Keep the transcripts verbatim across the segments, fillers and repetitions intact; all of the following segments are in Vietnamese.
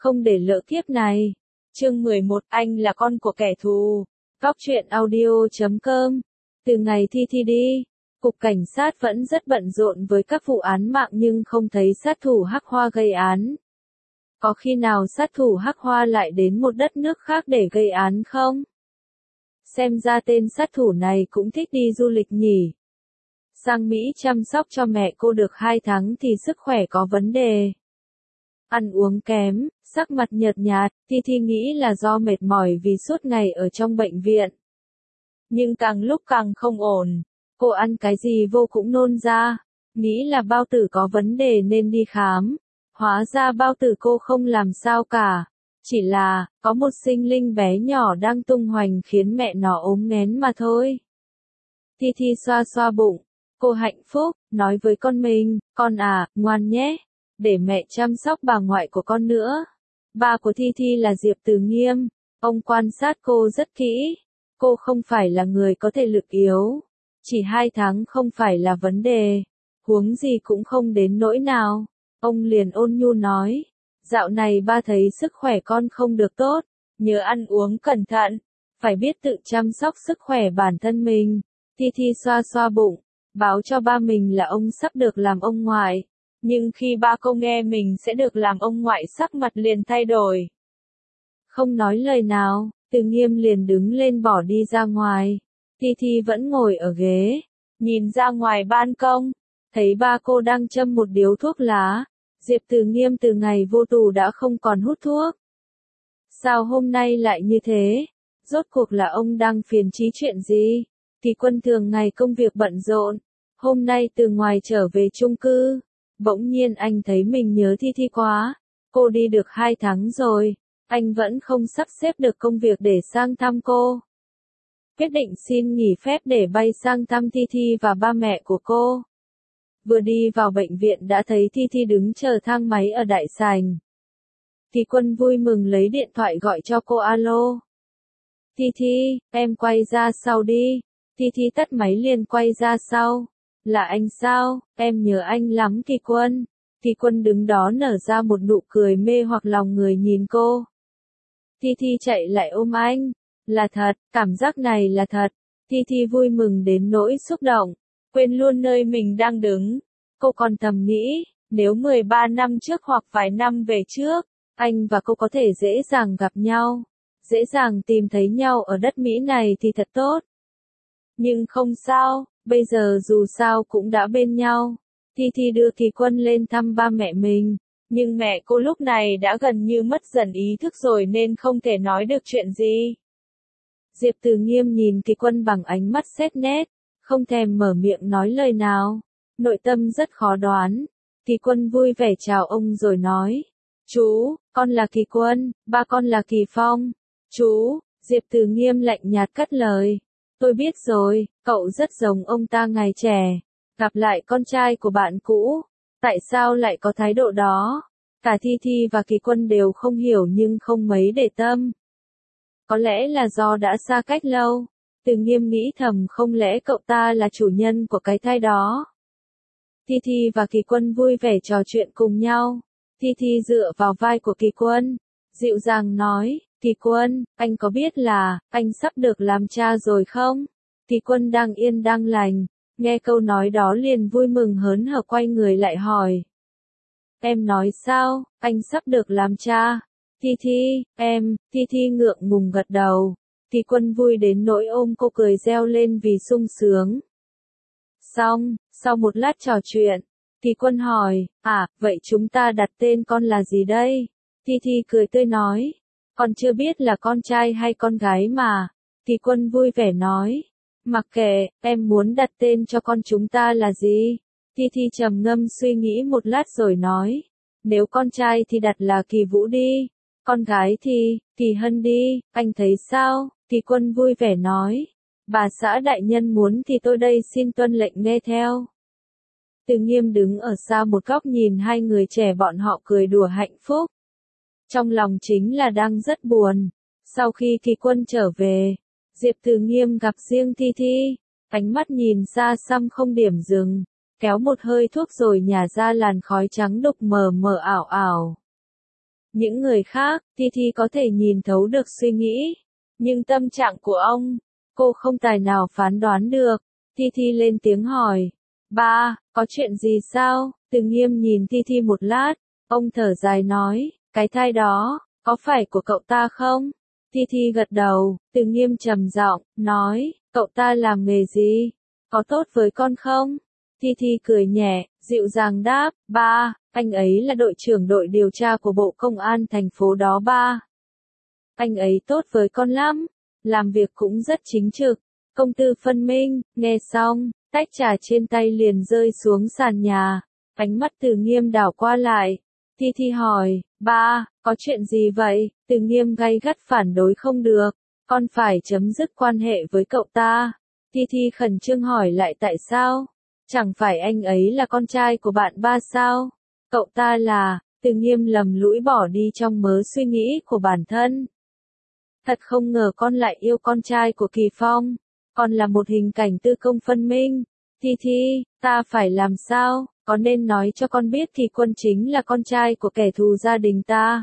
không để lỡ kiếp này. Chương mười một, anh là con của kẻ thù. Góc truyện audio chấm com. Từ ngày Thi Thi đi, Cục Cảnh sát vẫn rất bận rộn với các vụ án mạng nhưng không thấy sát thủ Hắc Hoa gây án. Có khi nào sát thủ Hắc Hoa lại đến một đất nước khác để gây án không? Xem ra tên sát thủ này cũng thích đi du lịch nhỉ. Sang Mỹ chăm sóc cho mẹ cô được hai tháng thì sức khỏe có vấn đề. Ăn uống kém, sắc mặt nhợt nhạt, Thi Thi nghĩ là do mệt mỏi vì suốt ngày ở trong bệnh viện. Nhưng càng lúc càng không ổn, cô ăn cái gì vô cũng nôn ra, nghĩ là bao tử có vấn đề nên đi khám. Hóa ra bao tử cô không làm sao cả, chỉ là, có một sinh linh bé nhỏ đang tung hoành khiến mẹ nó ốm nghén mà thôi. Thi Thi xoa xoa bụng, cô hạnh phúc, nói với con mình, con à, ngoan nhé, để mẹ chăm sóc bà ngoại của con nữa. Ba của Thi Thi là Diệp Từ Nghiêm, ông quan sát cô rất kỹ, cô không phải là người có thể lực yếu, chỉ hai tháng không phải là vấn đề, huống gì cũng không đến nỗi nào. Ông liền ôn nhu nói, dạo này ba thấy sức khỏe con không được tốt, nhớ ăn uống cẩn thận, phải biết tự chăm sóc sức khỏe bản thân mình. Thi Thi xoa xoa bụng, báo cho ba mình là ông sắp được làm ông ngoại, nhưng khi ba cô nghe mình sẽ được làm ông ngoại sắc mặt liền thay đổi. Không nói lời nào, Từ Nghiêm liền đứng lên bỏ đi ra ngoài, Thi Thi vẫn ngồi ở ghế, nhìn ra ngoài ban công, thấy ba cô đang châm một điếu thuốc lá. Diệp Từ Nghiêm từ ngày vô tù đã không còn hút thuốc. Sao hôm nay lại như thế? Rốt cuộc là ông đang phiền chí chuyện gì? Thì Quân thường ngày công việc bận rộn, hôm nay từ ngoài trở về chung cư, bỗng nhiên anh thấy mình nhớ Thi Thi quá. Cô đi được hai tháng rồi, anh vẫn không sắp xếp được công việc để sang thăm cô. Quyết định xin nghỉ phép để bay sang thăm Thi Thi và ba mẹ của cô. Vừa đi vào bệnh viện đã thấy Thi Thi đứng chờ thang máy ở đại sảnh. Thì Quân vui mừng lấy điện thoại gọi cho cô, alo. Thi Thi, em quay ra sau đi. Thi Thi tắt máy liền quay ra sau. Là anh sao, em nhớ anh lắm Thì Quân. Thì Quân đứng đó nở ra một nụ cười mê hoặc lòng người nhìn cô. Thi Thi chạy lại ôm anh. Là thật, cảm giác này là thật. Thi Thi vui mừng đến nỗi xúc động, quên luôn nơi mình đang đứng. Cô còn thầm nghĩ, nếu mười ba năm trước hoặc vài năm về trước, anh và cô có thể dễ dàng gặp nhau, dễ dàng tìm thấy nhau ở đất Mỹ này thì thật tốt. Nhưng không sao, bây giờ dù sao cũng đã bên nhau. Thi Thi đưa Thì Quân lên thăm ba mẹ mình, nhưng mẹ cô lúc này đã gần như mất dần ý thức rồi nên không thể nói được chuyện gì. Diệp Từ Nghiêm nhìn Thì Quân bằng ánh mắt xét nét, không thèm mở miệng nói lời nào, nội tâm rất khó đoán. Thì Quân vui vẻ chào ông rồi nói, chú, con là Kỳ Quân, ba con là Kỳ Phong. Chú, Diệp Từ Nghiêm lạnh nhạt cắt lời, tôi biết rồi, cậu rất giống ông ta ngày trẻ, gặp lại con trai của bạn cũ, tại sao lại có thái độ đó? Cả Thi Thi và Kỳ Quân đều không hiểu nhưng không mấy để tâm. Có lẽ là do đã xa cách lâu. Từ Nghiêm nghĩ thầm, không lẽ cậu ta là chủ nhân của cái thai đó. Thi Thi và Kỳ Quân vui vẻ trò chuyện cùng nhau. Thi Thi dựa vào vai của Kỳ Quân, dịu dàng nói, Kỳ Quân, anh có biết là, anh sắp được làm cha rồi không? Kỳ Quân đang yên đang lành, nghe câu nói đó liền vui mừng hớn hở quay người lại hỏi. Em nói sao, anh sắp được làm cha? Thi Thi, em, Thi Thi ngượng ngùng gật đầu. Thì Quân vui đến nỗi ôm cô cười reo lên vì sung sướng. Xong, sau một lát trò chuyện, Thì Quân hỏi, à, vậy chúng ta đặt tên con là gì đây? Thi Thi cười tươi nói, con chưa biết là con trai hay con gái mà. Thì Quân vui vẻ nói, mặc kệ, em muốn đặt tên cho con chúng ta là gì? Thi Thi trầm ngâm suy nghĩ một lát rồi nói, nếu con trai thì đặt là Kỳ Vũ đi, con gái thì, Kỳ Hân đi, anh thấy sao? Thì Quân vui vẻ nói, bà xã đại nhân muốn thì tôi đây xin tuân lệnh nghe theo. Từ Nghiêm đứng ở xa một góc nhìn hai người trẻ bọn họ cười đùa hạnh phúc. Trong lòng chính là đang rất buồn. Sau khi Kỳ Quân trở về, Diệp Từ Nghiêm gặp riêng Thi Thi, ánh mắt nhìn xa xăm không điểm dừng, kéo một hơi thuốc rồi nhả ra làn khói trắng đục mờ mờ ảo ảo. Những người khác, Thi Thi có thể nhìn thấu được suy nghĩ. Nhưng tâm trạng của ông, cô không tài nào phán đoán được. Thi Thi lên tiếng hỏi. Ba, có chuyện gì sao? Từ Nghiêm nhìn Thi Thi một lát. Ông thở dài nói, cái thai đó, có phải của cậu ta không? Thi Thi gật đầu, Từ Nghiêm trầm giọng, nói, cậu ta làm nghề gì? Có tốt với con không? Thi Thi cười nhẹ, dịu dàng đáp, ba, anh ấy là đội trưởng đội điều tra của Bộ Công an thành phố đó ba. Anh ấy tốt với con lắm, làm việc cũng rất chính trực, công tư phân minh. Nghe xong, tách trà trên tay liền rơi xuống sàn nhà, ánh mắt Từ Nghiêm đảo qua lại. Thi Thi hỏi, ba, có chuyện gì vậy? Từ Nghiêm gay gắt phản đối không được, con phải chấm dứt quan hệ với cậu ta. Thi Thi khẩn trương hỏi lại tại sao? Chẳng phải anh ấy là con trai của bạn ba sao? Cậu ta là, Từ Nghiêm lầm lũi bỏ đi trong mớ suy nghĩ của bản thân. Thật không ngờ con lại yêu con trai của Kỳ Phong, còn là một hình cảnh tư công phân minh. Thi Thi, ta phải làm sao? Có nên nói cho con biết Kỳ Quân chính là con trai của kẻ thù gia đình ta?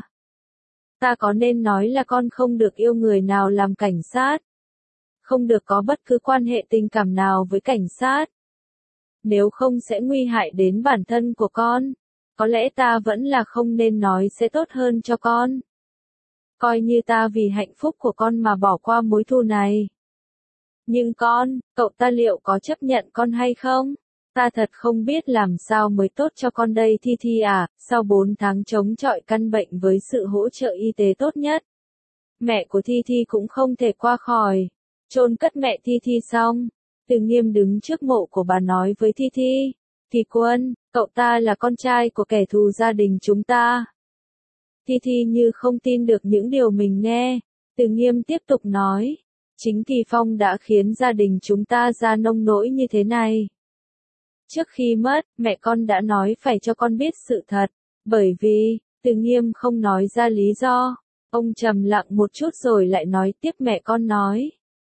Ta có nên nói là con không được yêu người nào làm cảnh sát? Không được có bất cứ quan hệ tình cảm nào với cảnh sát? Nếu không sẽ nguy hại đến bản thân của con. Có lẽ ta vẫn là không nên nói sẽ tốt hơn cho con. Coi như ta vì hạnh phúc của con mà bỏ qua mối thù này. Nhưng con, cậu ta liệu có chấp nhận con hay không? Ta thật không biết làm sao mới tốt cho con đây Thi Thi à, sau bốn tháng chống chọi căn bệnh với sự hỗ trợ y tế tốt nhất. Mẹ của Thi Thi cũng không thể qua khỏi. Chôn cất mẹ Thi Thi xong, Từ Nghiêm đứng trước mộ của bà nói với Thi Thi, Kỳ Quân, cậu ta là con trai của kẻ thù gia đình chúng ta. Thi Thi như không tin được những điều mình nghe. Từ Nghiêm tiếp tục nói, chính Kỳ Phong đã khiến gia đình chúng ta ra nông nỗi như thế này. Trước khi mất, mẹ con đã nói phải cho con biết sự thật, bởi vì, Từ Nghiêm không nói ra lý do. Ông trầm lặng một chút rồi lại nói tiếp mẹ con nói.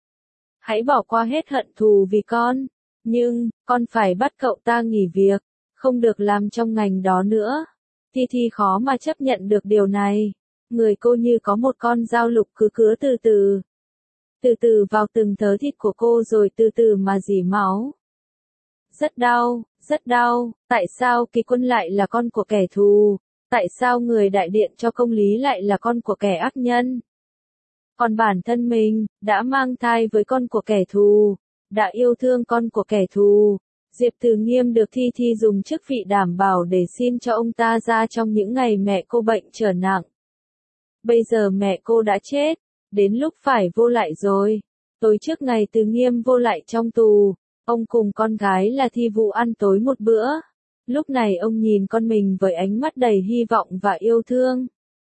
Hãy bỏ qua hết hận thù vì con, nhưng, con phải bắt cậu ta nghỉ việc, không được làm trong ngành đó nữa. Thi Thi khó mà chấp nhận được điều này. Người cô như có một con dao lục cứ cứa từ từ. Từ từ vào từng thớ thịt của cô rồi từ từ mà rỉ máu. Rất đau, rất đau, tại sao Kỳ Quân lại là con của kẻ thù? Tại sao người đại diện cho công lý lại là con của kẻ ác nhân? Còn bản thân mình, đã mang thai với con của kẻ thù, đã yêu thương con của kẻ thù. Diệp Từ Nghiêm được Thi Thi dùng chức vị đảm bảo để xin cho ông ta ra trong những ngày mẹ cô bệnh trở nặng. Bây giờ mẹ cô đã chết, đến lúc phải vô lại rồi. Tối trước ngày Từ Nghiêm vô lại trong tù, ông cùng con gái là Thi Vũ ăn tối một bữa. Lúc này ông nhìn con mình với ánh mắt đầy hy vọng và yêu thương.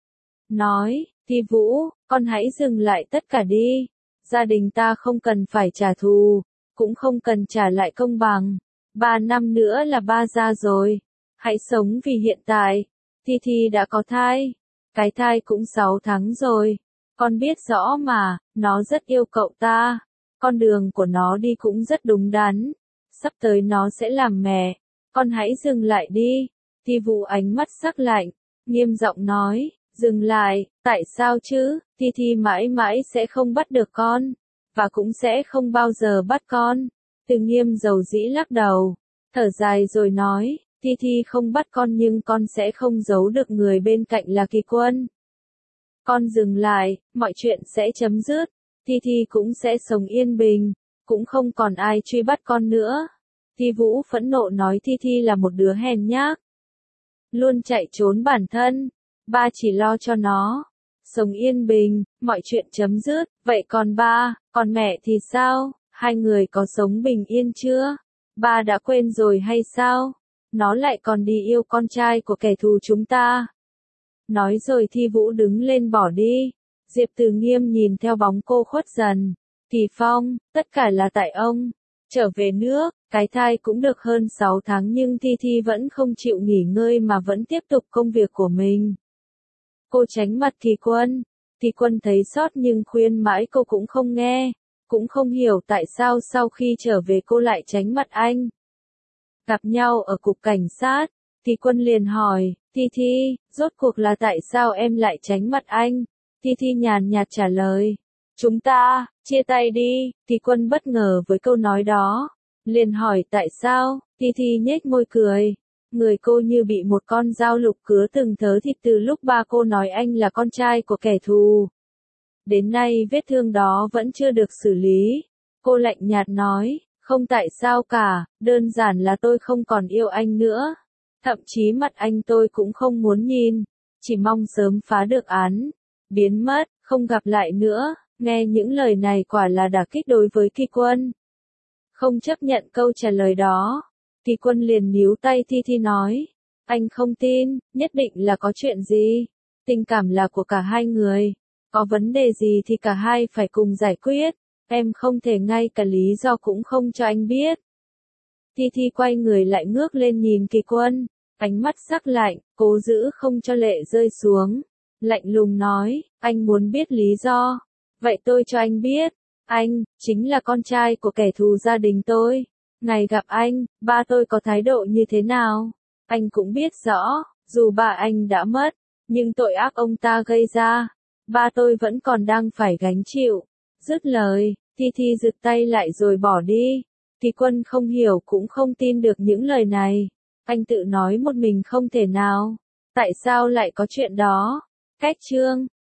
Nói, Thi Vũ, con hãy dừng lại tất cả đi. Gia đình ta không cần phải trả thù, cũng không cần trả lại công bằng. Ba năm nữa là ba ra rồi. Hãy sống vì hiện tại. Thi Thi đã có thai. Cái thai cũng sáu tháng rồi. Con biết rõ mà, nó rất yêu cậu ta. Con đường của nó đi cũng rất đúng đắn. Sắp tới nó sẽ làm mẹ. Con hãy dừng lại đi. Thi Vũ ánh mắt sắc lạnh, nghiêm giọng nói, dừng lại, tại sao chứ? Thi Thi mãi mãi sẽ không bắt được con, và cũng sẽ không bao giờ bắt con. Từ Nghiêm dầu dĩ lắc đầu, thở dài rồi nói, Thi Thi không bắt con nhưng con sẽ không giấu được người bên cạnh là Kỳ Quân. Con dừng lại, mọi chuyện sẽ chấm dứt. Thi Thi cũng sẽ sống yên bình, cũng không còn ai truy bắt con nữa. Thi Vũ phẫn nộ nói Thi Thi là một đứa hèn nhát, luôn chạy trốn bản thân, ba chỉ lo cho nó sống yên bình, mọi chuyện chấm dứt. Vậy còn ba, còn mẹ thì sao? Hai người có sống bình yên chưa? Ba đã quên rồi hay sao? Nó lại còn đi yêu con trai của kẻ thù chúng ta. Nói rồi Thi Vũ đứng lên bỏ đi. Diệp Từ Nghiêm nhìn theo bóng cô khuất dần. Kỳ Phong, tất cả là tại ông. Trở về nước, cái thai cũng được hơn sáu tháng nhưng Thi Thi vẫn không chịu nghỉ ngơi mà vẫn tiếp tục công việc của mình. Cô tránh mặt Kỳ Quân. Kỳ Quân thấy xót nhưng khuyên mãi cô cũng không nghe. Cũng không hiểu tại sao sau khi trở về cô lại tránh mặt anh. Gặp nhau ở cục cảnh sát, Kỳ Quân liền hỏi, Thi Thi, rốt cuộc là tại sao em lại tránh mặt anh? Thi Thi nhàn nhạt trả lời, chúng ta, chia tay đi. Kỳ Quân bất ngờ với câu nói đó, liền hỏi tại sao? Thi Thi nhếch môi cười. Người cô như bị một con dao lục cứa từng thớ thịt từ lúc ba cô nói anh là con trai của kẻ thù. Đến nay vết thương đó vẫn chưa được xử lý. Cô lạnh nhạt nói, không tại sao cả, đơn giản là tôi không còn yêu anh nữa. Thậm chí mặt anh tôi cũng không muốn nhìn, chỉ mong sớm phá được án, biến mất, không gặp lại nữa. Nghe những lời này quả là đả kích đối với Kỳ Quân. Không chấp nhận câu trả lời đó, Kỳ Quân liền níu tay Thi Thi nói, anh không tin, nhất định là có chuyện gì. Tình cảm là của cả hai người, có vấn đề gì thì cả hai phải cùng giải quyết, em không thể ngay cả lý do cũng không cho anh biết. Thi Thi quay người lại ngước lên nhìn Kỳ Quân, ánh mắt sắc lạnh, cố giữ không cho lệ rơi xuống. Lạnh lùng nói, anh muốn biết lý do. Vậy tôi cho anh biết, anh, chính là con trai của kẻ thù gia đình tôi. Ngày gặp anh, ba tôi có thái độ như thế nào? Anh cũng biết rõ, dù ba anh đã mất, nhưng tội ác ông ta gây ra, ba tôi vẫn còn đang phải gánh chịu. Dứt lời, Thi Thi giựt tay lại rồi bỏ đi. Kỳ Quân không hiểu cũng không tin được những lời này. Anh tự nói một mình không thể nào. Tại sao lại có chuyện đó? Cách chương